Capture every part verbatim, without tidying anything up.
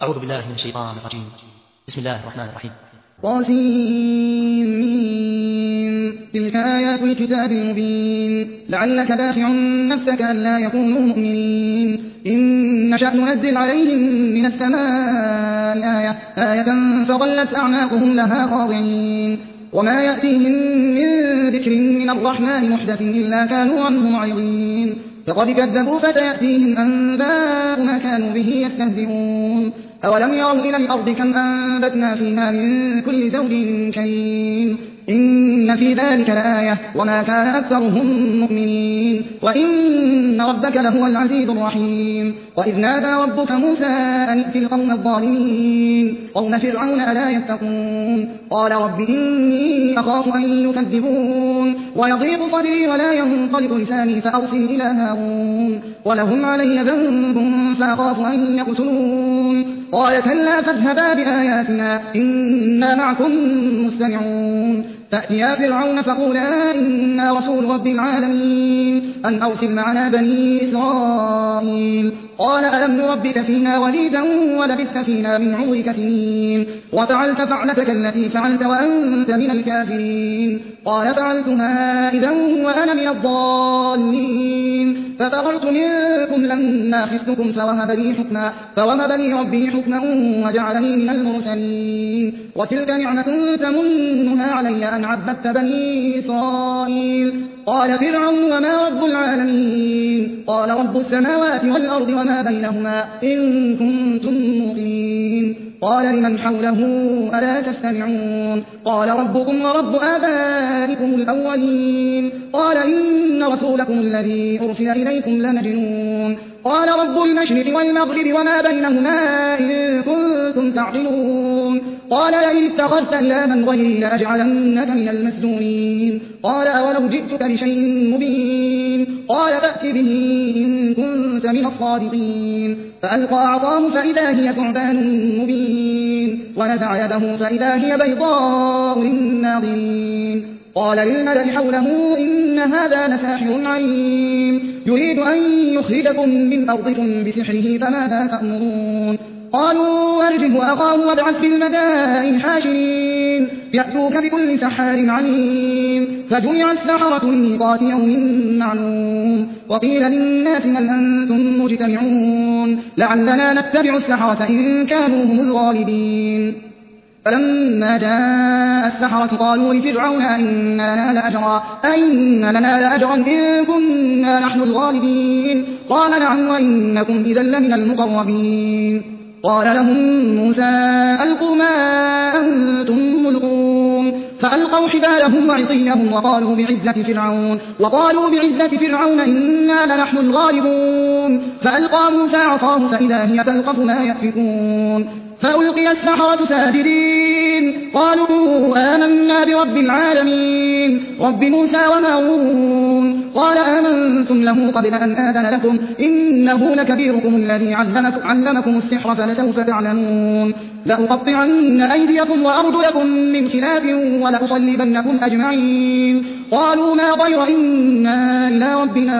أعوذ بالله من الشيطان الرجيم. بسم الله الرحمن الرحيم. طاسيم تلك آيات الكتاب المبين لعلك باخع نفسك ألا يكونوا مؤمنين إن نشأ ننزل عليهم من السماء آية آية فظلت أعناقهم لها خاضعين وما يأتيهم من ذكر من الرحمن محدث إلا كانوا عنه معرضين فقد كذبوا فسيأتيهم أنباء ما كانوا به يستهزئون أولم يروا إلى الأرض كم أنبتنا فيها من كل زوج كريم إن في ذلك لآية وما كان أكثرهم مؤمنين وإن ربك لهو العزيز الرحيم وإذ نادى ربك موسى أن ائت القوم الظالمين قوم فرعون ألا يتقون قال رب إني أخاف أن يكذبون ويضيق صدري ولا ينطلق لساني فأرسل إلى هارون ولهم علي ذنب فأخاف أن يقتلون قال كلا فاذهبا بآياتنا إنا معكم مستمعون فأتيا فرعون فقولا إنا رسول رب العالمين أن أرسل معنا بني إسرائيل قال ألم نربك فينا وليدا ولبثت فينا من عمرك سنين وفعلت فعلتك التي فعلت وأنت من الكافرين قال فعلتها إذا وأنا من الضالين ففررت منكم لما خفتكم فوهب لي حكما فوهب لي ربي حكما وجعلني من المرسلين وتلك نعمة تمنها علي أن عبدت بني إسرائيل قال فرعون وما رب العالمين قال رب السماوات والأرض وما بينهما إن كنتم موقنين قال لمن حوله ألا تستمعون قال ربكم ورب آبائكم الأولين قال إن رسولكم الذي أرسل إليكم لمجنون قال رب المشرق والمغرب وما بينهما إن كنتم تعقلون قال لئن اتخذت إلها غيري لأجعلنك من المسجونين قال أولو جئتك بشيء مبين قال فأت به إن كنت من الصادقين فألقى عصاه فإذا هي ثعبان مبين ونزع يده فإذا هي بيضاء للناظرين قال للملأ حوله إن هذا لساحر عليم يريد أن يخرجكم من أرضكم بسحره فماذا تأمرون قالوا أرجه وأخاه وابعث في المدائن حاشرين يأتوك بكل سحار عليم فجمع السحرة لميقات يوم معلوم وقيل للناس هل أنتم مجتمعون لعلنا نتبع السحرة إن كانوا هم الغالبين فلما جاء السحرة قالوا لفرعون إن لنا لأجرا أئن لنا لأجرا إن كنا نحن الغالبين قال نعم وإنكم إذا لمن المقربين قال لهم موسى ألقوا ما أنتم ملقون فألقوا حبالهم وعصيهم وقالوا بعزة فرعون وقالوا بعزة فرعون إنا لنحن الغالبون فألقى موسى عصاه فإذا هي تلقف ما يأفكون فألقي السحرة ساجدين قالوا آمنا برب العالمين رب موسى وهارون قال آمنتم له قبل أن آذن لكم إنه لكبيركم الذي علمكم, علمكم السحر فلسوف تعلمون لأقطعن أيديكم وأرجلكم من خلاف ولأصلبنكم أجمعين قالوا لا ضير إنا إلى ربنا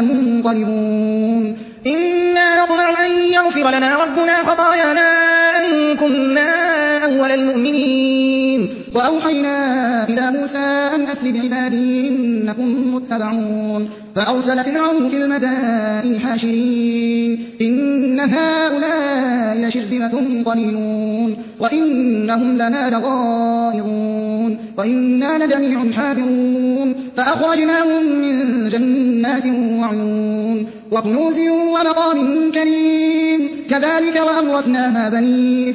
منقلبون إنا نطمع أن يغفر لنا ربنا خطايانا أن كنا أول المؤمنين وأوحينا إلى موسى أن أسر بعبادي إنكم متبعون فأرسل فرعون في المدائن حاشرين إن هؤلاء لشرذمة قليلون وإنهم لنا لغائظون وإنا لجميع حاذرون فأخرجناهم من جنات وعيون وكنوز ومقام كريم كذلك وأورثناها بني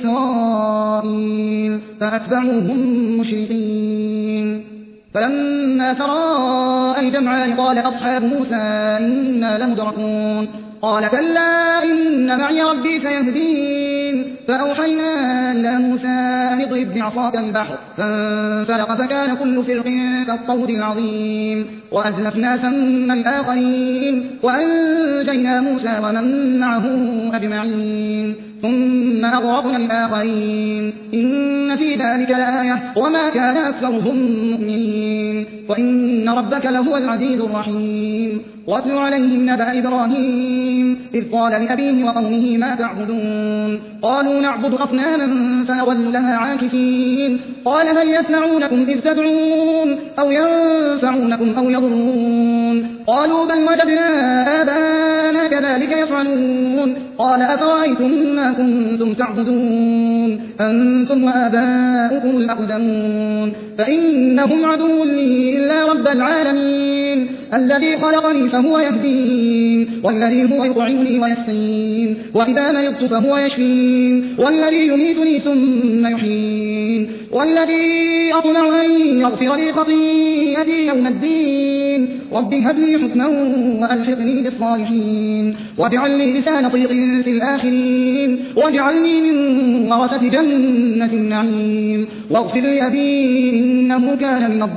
إسرائيل فأتبعوهم مشرقين فلما تراءى الجمعان قال أصحاب موسى إنا لمدركون قال كلا إن معي ربي سيهدين فأوحينا إلى موسى أن اضرب بعصاك البحر فانفلق فكان كل فرق كالطود العظيم وأزلفنا ثم الآخرين وأنجينا موسى ومن معه أجمعين ثم أغرقنا الآخرين إن في ذلك لآية وما كان أكثرهم مؤمنين وإن ربك لهو العزيز الرحيم واتل عليهم نبأ إبراهيم إذ قال لأبيه وقومه ما تعبدون قالوا نعبد أصناما فنظل لها عاكفين قال هل يسمعونكم إذ تدعون أو ينفعونكم أو يضرون قالوا بل وجدنا آباءنا كذلك يفعلون قال أفرأيتم ما كنتم تعبدون أنتم وآباؤكم الأقدمون فإنهم عدو لي إلا رب العالمين الذي خلقني فهو يهدين والذي هو يطعمني ويسقين وإذا مرضت فهو يشفين والذي يميتني ثم يحيين والذي أطمع أن يغفر لي خطيئتي يوم الدين رب هب لي حكما وألحقني بالصالحين واجعل لي لسان صدق في الآخرين واجعلني من ورثة جنة النعيم واغفر لأبي إنه كان من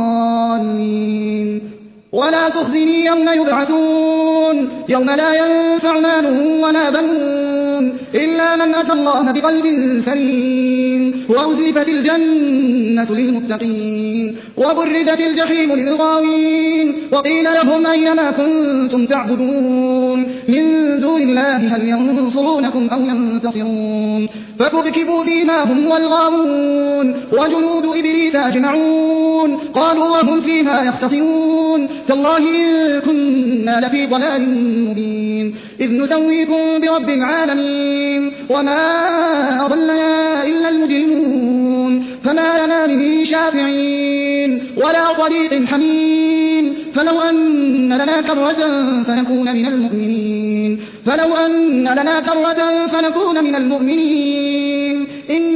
الضالين ولا تخزني يوم يبعثون يوم لا ينفع مال ولا بنون إلا من أتى الله بقلب سليم وأزلفت الجنة للمتقين وبرزت الجحيم للغاوين وقيل لهم أين ما كنتم تعبدون من دون الله هل ينصرونكم أو ينتصرون فكبكبوا فيما هم والغاوون وجنود إبليس أجمعون قالوا وهم فيها يختصمون تالله إن كنا لفي ضلال مبين إذ نسويكم برب العالمين وما أضلنا إلا المجرمون فما لنا من شافعين ولا صديق حميم فلو أن لنا كرة فنكون من المؤمنين فلو أن لنا كرة فنكون من المؤمنين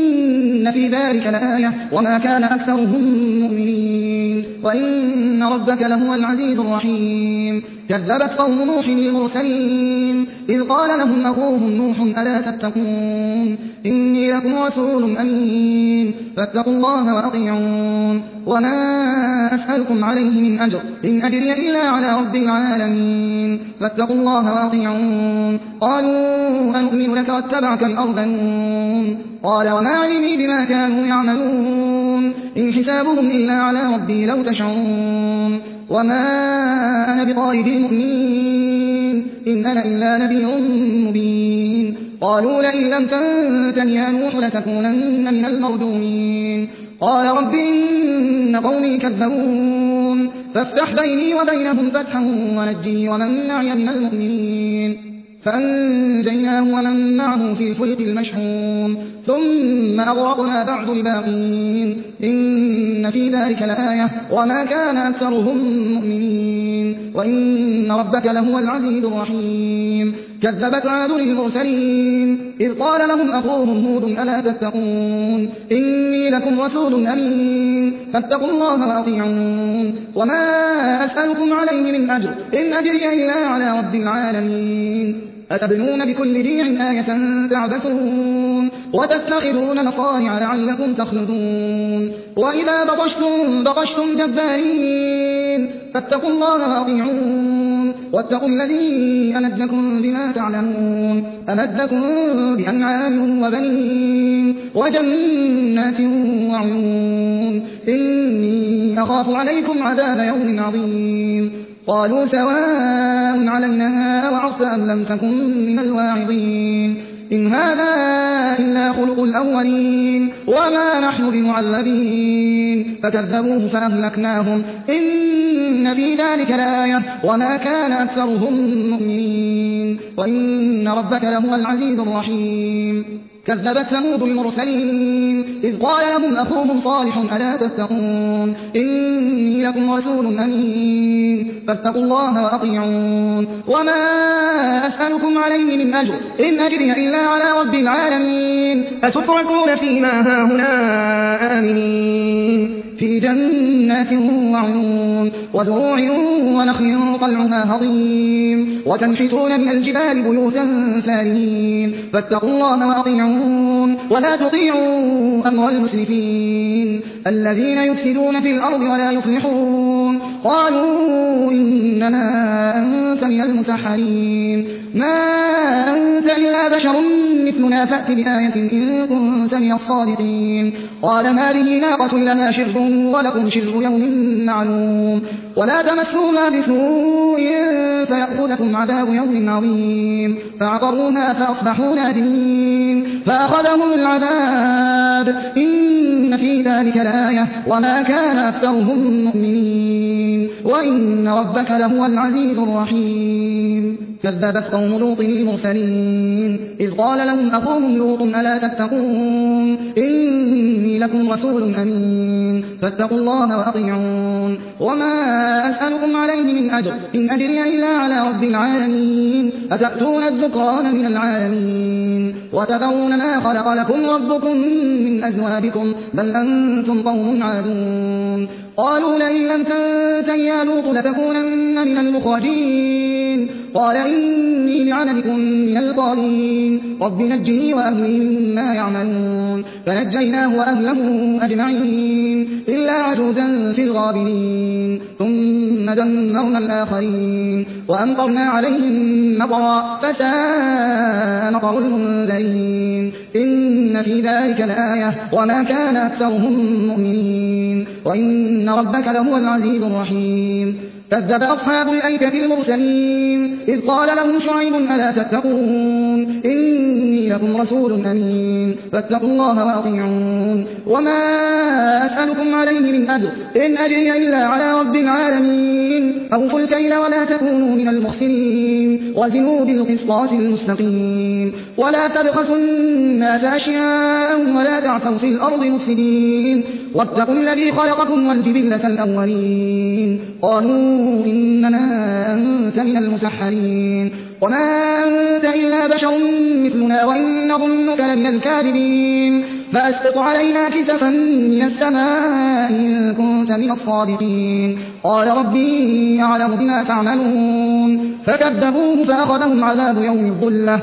إن في ذلك لآية وما كان أكثرهم مؤمنين وإن ربك لهو العزيز الرحيم كذبت قوم نوح المرسلين إذ قال لهم أخوهم نوح ألا تتقون إني لكم رسول أمين فاتقوا الله وأطيعون وما أسألكم عليه من أجر إن أجري إلا على رب العالمين فاتقوا الله وأطيعون قالوا أنؤمن لك واتبعك الأرذلون قال وما علمي بما كانوا يعملون إن حسابهم إلا على ربي لو تشعرون وما أنا بطارد المؤمنين إن أنا إلا نبي مبين قالوا لئن لم تنته يا نوح لتكونن من المرجومين قال رب إن قومي كذبون فافتح بيني وبينهم فتحا ونجني ومن معي من المؤمنين فأنجيناه ومن معه في الفلك المشحون ثم أغرقنا بعد الباقين إن في ذلك لآية وما كان أكثرهم مؤمنين وإن ربك لهو العزيز الرحيم كذبت عاد المرسلين إذ قال لهم أخوهم هود ألا تتقون إني لكم رسول أمين فاتقوا الله وأطيعون وما أسألكم عليه من أجر إن أجري إلا على رب العالمين أتبنون بكل ريع آية تعبثون وتتخذون مصانع لعلكم تخلدون وإذا بطشتم بطشتم جبارين فاتقوا الله وأطيعون واتقوا الذي أمدكم بما تعلمون أمدكم بأنعام وبنين وجنات وعيون إني أخاف عليكم عذاب يوم عظيم قالوا سواء علينا أوعظت أم لم تكن من الواعظين إن هذا إلا خلق الأولين وما نحن بمعذبين فكذبوه فأهلكناهم إن في ذلك لآية وما كان أكثرهم مؤمنين وإن ربك لهو العزيز الرحيم كذبت ثمود المرسلين إذ قال لهم أخوهم صالح ألا تتقون إني لكم رسول أمين فاتقوا الله وأطيعون وما أسألكم عليه من أجر إن أجري إلا على رب العالمين أتتركون فيما هاهنا آمنين في جنات وعيون وزروع ونخل طلعها هضيم وتنحتون من الجبال بيوتا فارهين فاتقوا الله وأطيعون ولا تطيعوا أمر المسرفين الذين يفسدون في الأرض ولا يصلحون قالوا إنما أنت من المسحرين ما أنت إلا بشر مثلنا فأت بآية إن كنت من الصادقين قال ما به ناقة لها شرب ولكم شرب يوم معلوم ولا تمسوها بسوء فيأخذكم عذاب يوم عظيم فعقروها فأصبحوا نادمين فأخذهم العذاب إن في ذلك لآية وما كان أكثرهم مؤمنين وإن ربك لهو العزيز الرحيم كذبت قوم لوط المرسلين إذ قال لهم أخوهم لوط ألا تتقون إني لكم رسول أمين فاتقوا الله وأطيعون وما أسألكم عليه من أجر إن أجري إلا على رب العالمين أتأتون الذكران من العالمين وتذرون ما خلق لكم ربكم من أزواجكم بل أنتم قوم عادون قالوا لئن لم تنته يا لوط لتكونن من المخرجين قال إني لعملكم من القالين رب نجني وأهلي مما يعملون فنجيناه وأهله أجمعين إلا عجوزا في الغابرين ثم دمرنا الآخرين وأمطرنا عليهم مطرا فساء مطر المنذرين إن في ذلك لآية وما كان أكثرهم مؤمنين وإن ربك لهو العزيز الرحيم كذب أصحاب الأيكة المرسلين إذ قال لهم شعيب ألا تتقون إني لكم رسول أمين فاتقوا الله وأطيعون وما أسألكم عليه من أجر إن أجري إلا على رب العالمين أوفوا الكيل ولا تكونوا من المخسرين وزنوا بالقسطاس المستقيم ولا تبخسوا الناس أشياءهم ولا تعثوا في الأرض مفسدين واتقوا الذي خلقكم والجبلة الأولين قالوا إنما أنت من المسحرين وما أنت إلا بشر مثلنا وإن نظنك لمن الكاذبين فأسقط علينا كسفا من السماء إن كنت من الصادقين قال ربي أعلم بما تعملون فكذبوه فأخذهم عذاب يوم الظلة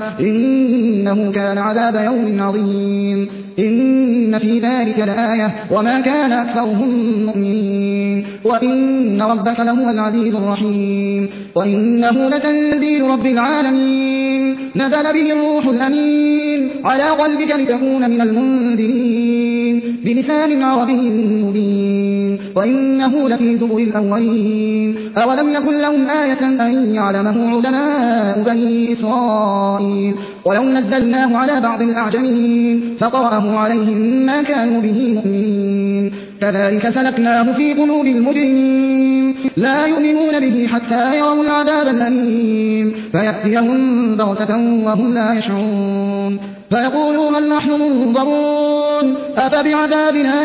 إنه كان عذاب يوم عظيم إن في ذلك لآية وما كان أكثرهم مؤمنين وإن ربك لهو العزيز الرحيم وإنه لتنزيل رب العالمين نزل به الروح الأمين على قلبك لتكون من المنذرين بلسان عربي مبين وإنه لفي زبر الأولين أولم يكن لهم آية أن يعلمه علماء بني إسرائيل ولو نزلناه على بعض الأعجمين فقرأه عليهم ما كانوا به مؤمنين كذلك سلكناه في قلوب المجرمين لا يؤمنون به حتى يروا العذاب الأليم فيأتيهم بغتة وهم لا يشعرون فيقولوا هل نحن منظرون أفبعذابنا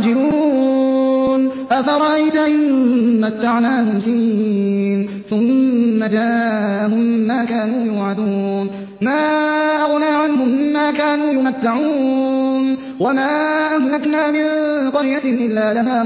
يستعجلون أفرأيت إن متعناهم سنين ثم جاءهم ما كانوا يوعدون ما أغنى عنهم ما كانوا يمتعون وما أهلكنا من قرية إلا لها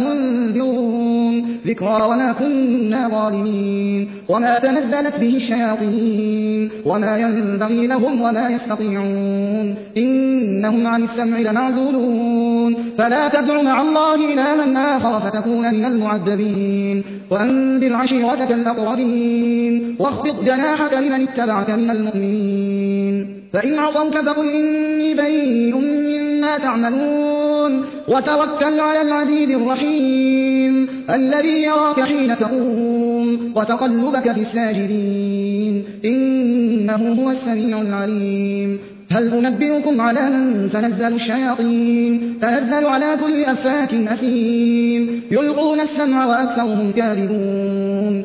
منذرون ذكرى وما كنا ظالمين وما تنزلت به الشياطين وما ينبغي لهم وما يستطيعون إنهم عن السمع لمعزولون فلا تدع مع الله إلها آخر فتكون من المعذبين وأنذر عشيرتك الأقربين واخفض جناحك لمن اتبعك من المؤمنين فإن عصوك فقل إني بريء مما تعملون وتوكل على العزيز الرحيم الذي يراك حين تقوم وتقلبك في الساجدين إنه هو السميع العليم هل أنبئكم على من تنزل الشياطين تنزل على كل أفاك أثيم يلقون السمع وأكثرهم كاذبون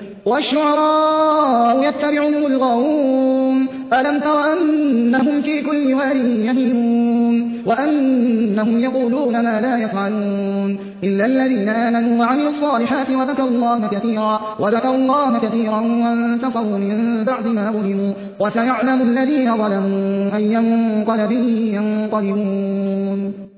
والشعراء يتبعهم الغاوون ألم تر أنهم في كل واد يهيمون وأنهم يقولون ما لا يفعلون إلا الذين آمنوا وعملوا الصالحات وذكروا الله كثيرا وذكروا الله كثيرا وانتصروا من بعد ما ظلموا وسيعلم الذين ظلموا أي منقلب ينقلبون